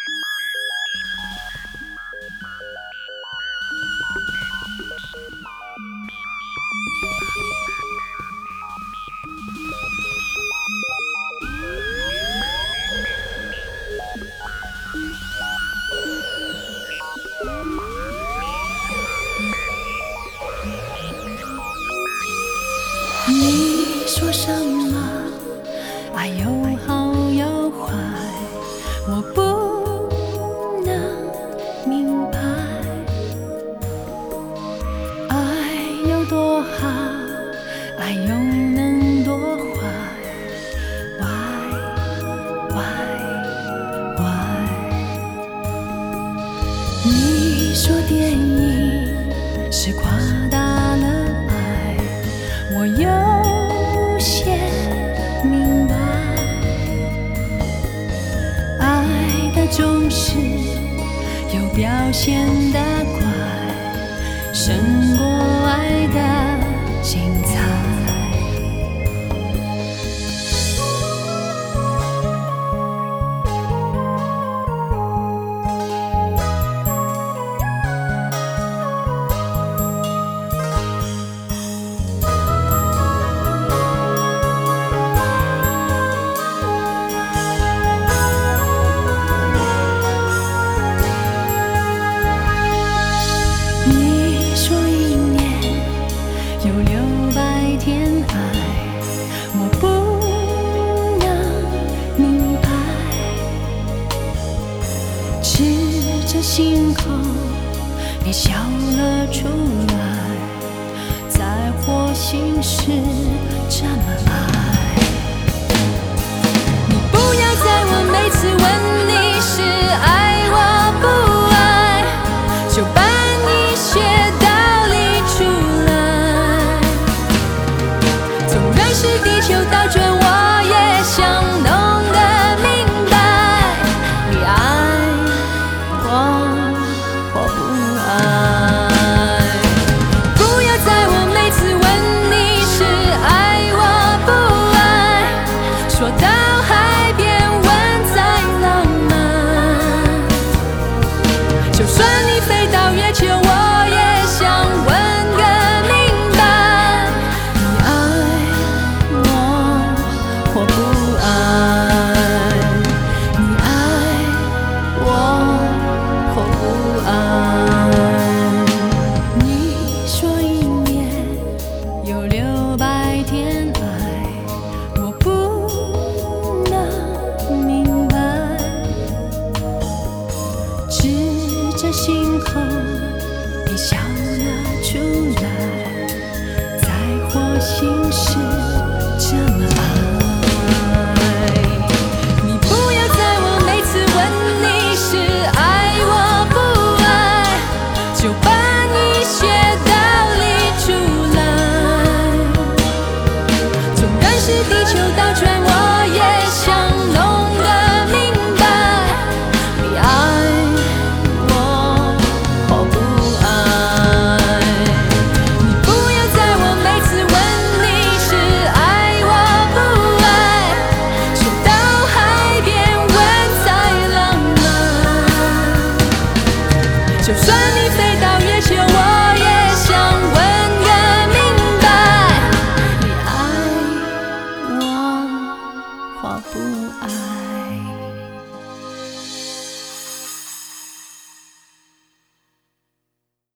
你说什么？爱有好有坏，我不能明白。爱有多好，爱又能多坏？Why？ 你说电影是夸大了爱，我有些明白，爱的重视有表现的快，胜过爱的精彩。你说一年有600天爱，我不能明白。指着心口，你笑了出来，在火星是这么爱。你不要在我每次问你是爱我不爱，就把一些道理出来。纵然是地球倒转，我也想弄得明白，你爱我或不爱。不要在我每次问你是爱我不爱，说到海边问再浪漫。就算你飞到月球，我也想问个明白，你爱我或不爱，你爱我或不爱。你说一年有600天爱，我不能明白。指着心口，